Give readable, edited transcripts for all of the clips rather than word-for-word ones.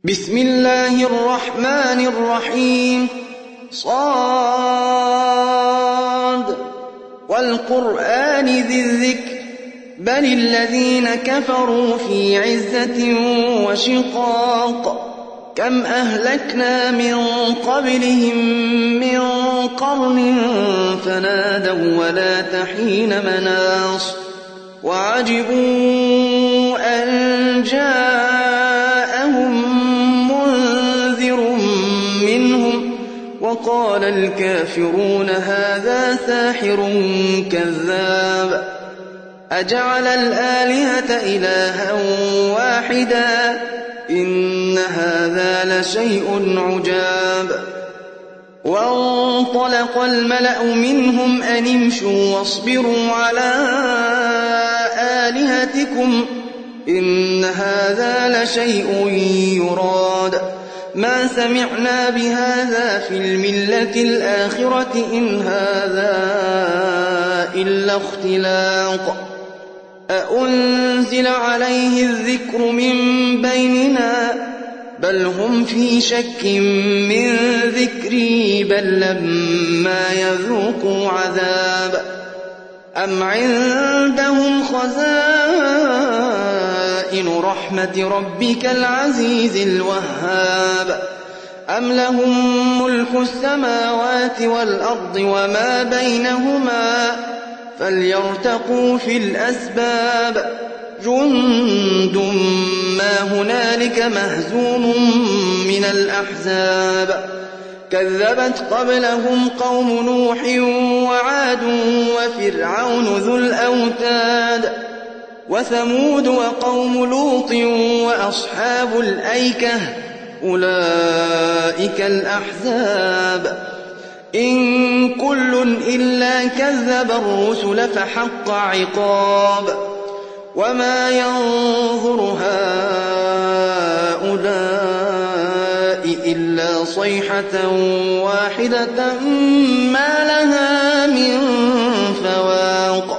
بسم الله الرحمن الرحيم صاد والقرآن ذي الذكر بل الذين كفروا في عزة وشقاق كم أهلكنا من قبلهم من قرن فنادوا ولا تحين مناص وعجبوا أن جاءهم منذر منهم وقال الكافرون هذا ساحر كذاب أجعل الآلهة إلها واحدا إن هذا لشيء عجاب وانطلق الملأ منهم أن امشوا واصبروا على آلهتكم إن هذا لشيء يراد ما سمعنا بهذا في الملة الآخرة إن هذا إلا اختلاق أأنزل عليه الذكر من بيننا بل هم في شك من ذكري بل لما يذوقوا عذاب أم عندهم خزائن رحمة ربك العزيز الوهاب أم لهم ملك السماوات والأرض وما بينهما فليرتقوا في الأسباب جند ما هنالك مهزوم من الأحزاب كذبت قبلهم قوم نوح وعاد وفرعون ذو الأوتاد وثمود وقوم لوط وأصحاب الأيكة أولئك الأحزاب إن كل إلا كذب الرسل فحق عقاب وما ينظر هؤلاء إلا صيحة واحدة ما لها من فواق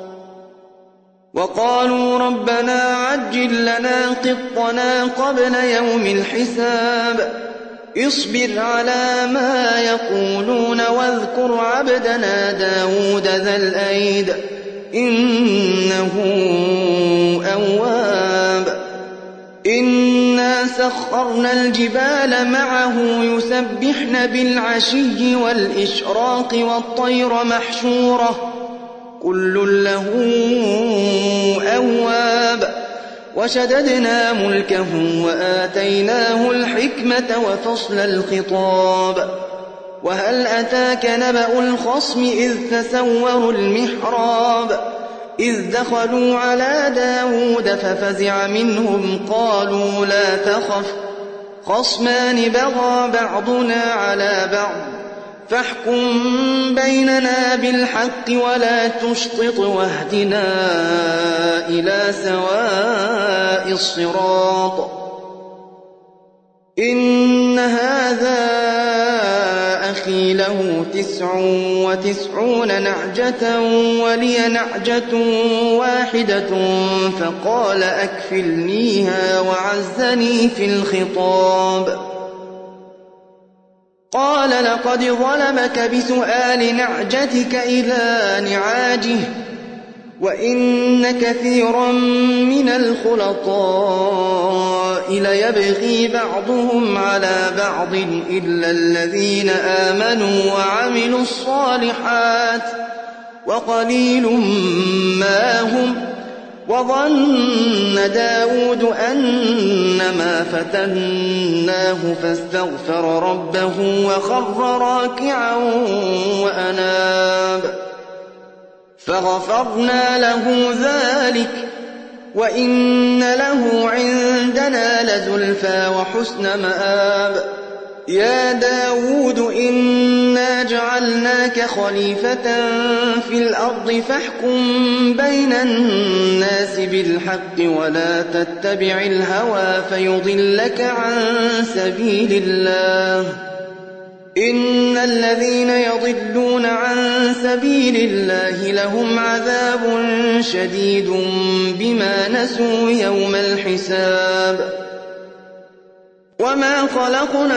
وقالوا ربنا عجل لنا قطنا قبل يوم الحساب اصبر على ما يقولون واذكر عبدنا داود ذا الأيد إنه أواب إنا سخرنا الجبال معه يسبحن بالعشي والإشراق والطير محشورة كل له أواب وشددنا ملكه وآتيناه الحكمة وفصل الخطاب وهل أتاك نبأ الخصم إذ تسوروا المحراب إذ دخلوا على داود ففزع منهم قالوا لا تخف خصمان بغى بعضنا على بعض فاحكم بيننا بالحق ولا تشطط واهدنا إلى سواء الصراط إن هذا أخي له 99 نعجة ولي نعجة واحدة فقال أكفلنيها وعزني في الخطاب قال لقد ظلمك بسؤال نعجتك إلى نعاجه وإن كثيرا من الخلطاء ليبغي بعضهم على بعض إلا الذين آمنوا وعملوا الصالحات وقليل ما هم وظن داود أنما فتناه فاستغفر ربه وخر راكعا وأناب فغفرنا له ذلك وإن له عندنا لزلفى وحسن مآب يا داود إنا جعلناك خليفة في الأرض فاحكم بين الناس بالحق ولا تتبع الهوى فيضلك عن سبيل الله إن الذين يضلون عن سبيل الله لهم عذاب شديد بما نسوا يوم الحساب وما خلقنا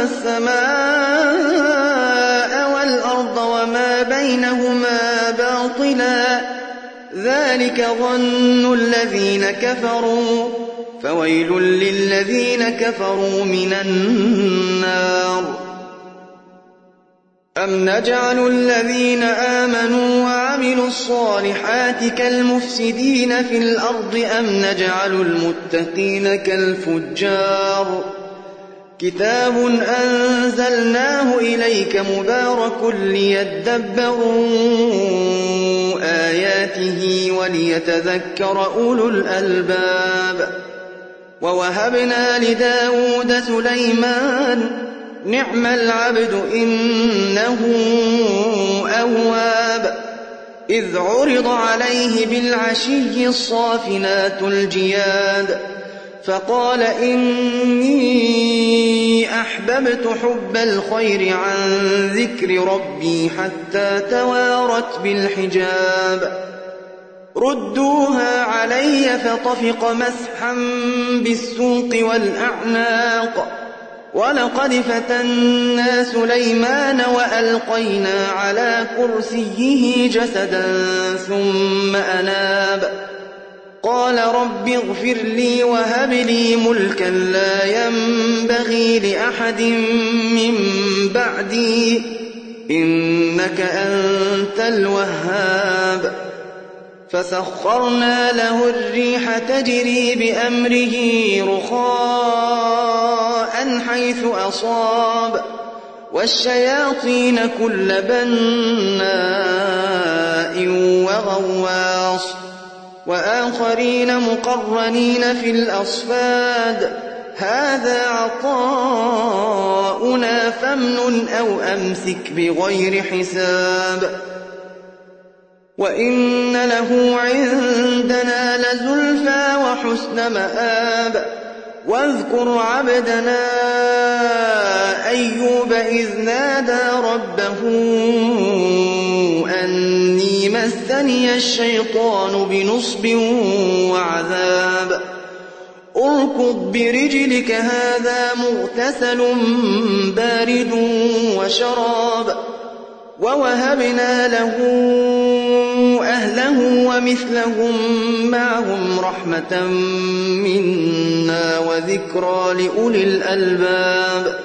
السماء والأرض وما بينهما باطلا ذلك ظن الذين كفروا فويل للذين كفروا من النار أم نجعل الذين آمنوا وعملوا الصالحات كالمفسدين في الأرض أم نجعل المتقين كالفجار كتاب أنزلناه إليك مبارك ليدبروا آياته وليتذكر أولو الألباب ووهبنا لداود سليمان نعم العبد إنه أواب إذ عرض عليه بالعشي الصافنات الجياد فقال إني أحببت حب الخير عن ذكر ربي حتى توارت بالحجاب ردوها علي فطفق مسحا بالسوق والأعناق ولقد فتنا سليمان وألقينا على كرسيه جسدا ثم أناب قال رب اغفر لي وهب لي ملكا لا ينبغي لأحد من بعدي إنك أنت الوهاب فسخرنا له الريح تجري بأمره رخاء حيث أصاب والشياطين كل بناء وغواص وآخرين مقرنين في الأصفاد هذا عطاؤنا فامنن أو أمسك بغير حساب وإن له عندنا لزلفى وحسن مآب واذكر عبدنا أيوب إذ نادى ربه أني مسني الشيطان بنصب وعذاب اركض برجلك هذا مغتسل بارد وشراب ووهبنا له أهله ومثلهم معهم رحمة منا وذكرى لأولي الألباب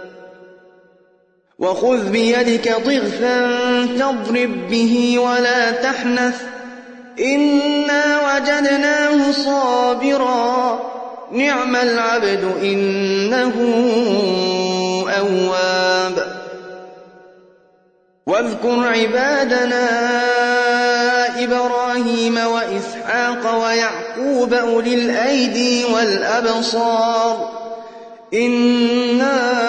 وخذ بيدك ضغثا تضرب به ولا تحنث إنا وجدناه صابرا نعم العبد إنه أواب واذكر عبادنا إبراهيم وإسحاق ويعقوب أولي الأيدي والأبصار إنا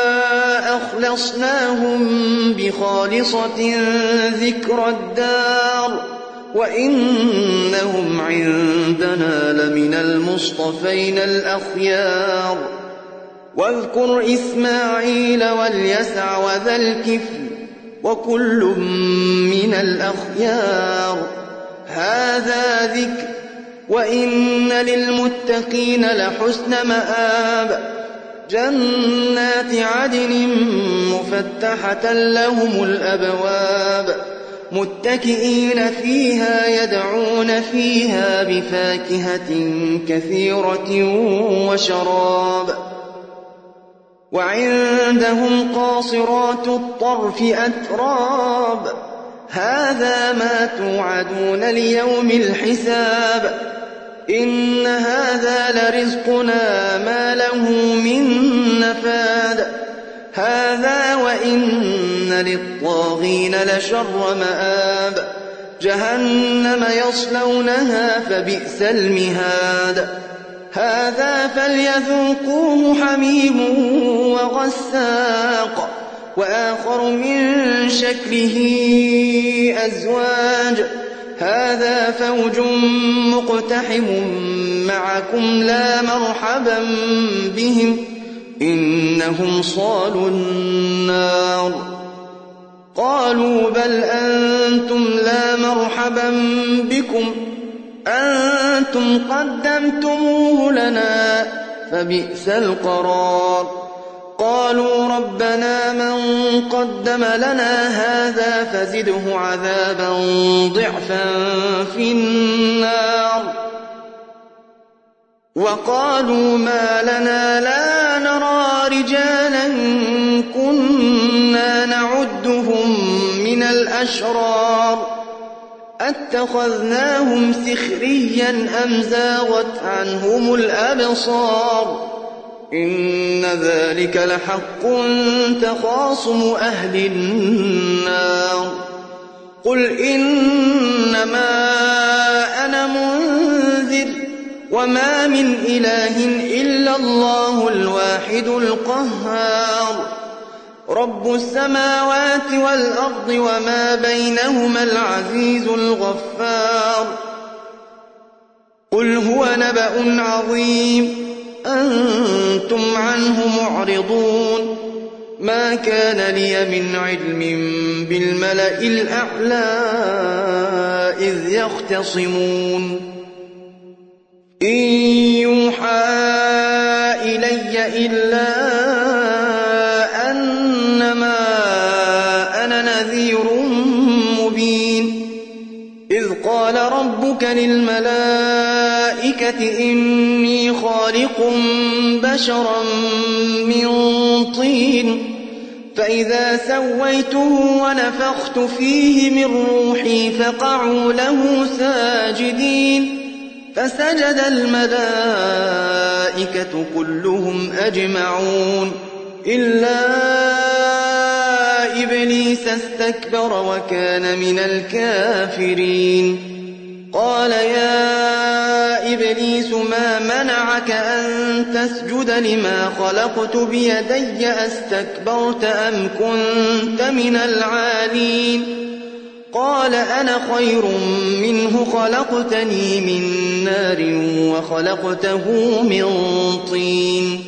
أخلصناهم بخالصة ذكر الدار وإنهم عندنا لمن المصطفين الأخيار واذكر إسماعيل واليسع وذا الكفل وكل من الأخيار هذا ذكر وإن للمتقين لحسن مآب جنات عدن مفتحة لهم الأبواب متكئين فيها يدعون فيها بفاكهة كثيرة وشراب وعندهم قاصرات الطرف أتراب هذا ما توعدون ليوم الحساب إن هذا لرزقنا ما له من نفاد هذا وإن للطاغين لشر مآب جهنم يصلونها فبئس المهاد هذا فليذوقوه حميم وغساق وآخر من شكله أزواج هذا فوج مقتحم معكم لا مرحبا بهم إنهم صالوا النار قالوا بل أنتم لا مرحبا بكم أنتم قدمتموه لنا فبئس القرار قالوا ربنا من قدم لنا هذا فزده عذابا ضعفا في النار وقالوا ما لنا لا نرى رجالا كنا نعدهم من الأشرار أتخذناهم سخريا أم زاغت عنهم الأبصار إن ذلك لحق تخاصم أهل النار قل إنما أنا منذر وما من إله إلا الله الواحد القهار رب السماوات والأرض وما بينهما العزيز الغفار قل هو نبأ عظيم أنتم عنه معرضون ما كان لي من علم بالملأ الأعلى إذ يختصمون إن يوحى إلي إلا أنما أنا نذير مبين إذ قال ربك للملائكة إني خالق بشرا من طين فإذا سويته ونفخت فيه من روحي فقعوا له ساجدين فسجد الملائكة كلهم أجمعون إلا إبليس استكبر وكان من الكافرين قال يا إبليس ما منعك أن تسجد لما خلقت بيدي أستكبرت أم كنت من العالين قال أنا خير منه خلقتني من نار وخلقته من طين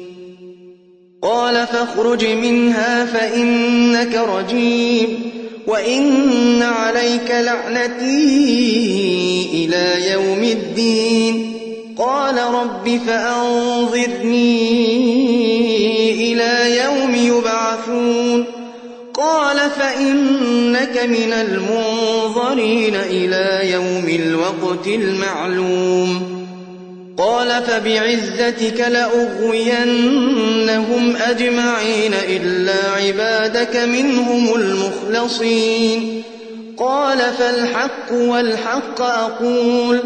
قال فاخرج منها فإنك رجيم وإن عليك لعنتي إلى يوم الدين قال رب فأنظرني إلى يوم يبعثون قال فإنك من المنظرين إلى يوم الوقت المعلوم قال فبعزتك لأغوينهم أجمعين إلا عبادك منهم المخلصين قال فالحق والحق أقول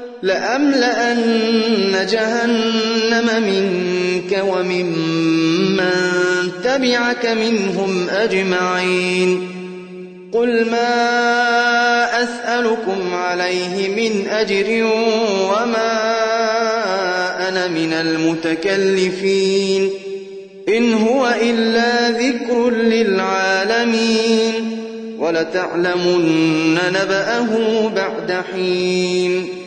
لأملأن جهنم منك وممن تبعك منهم أجمعين قل ما أسألكم عليه من أجر وما أنا من المتكلفين إن هو إلا ذكر للعالمين ولتعلمن نبأه بعد حين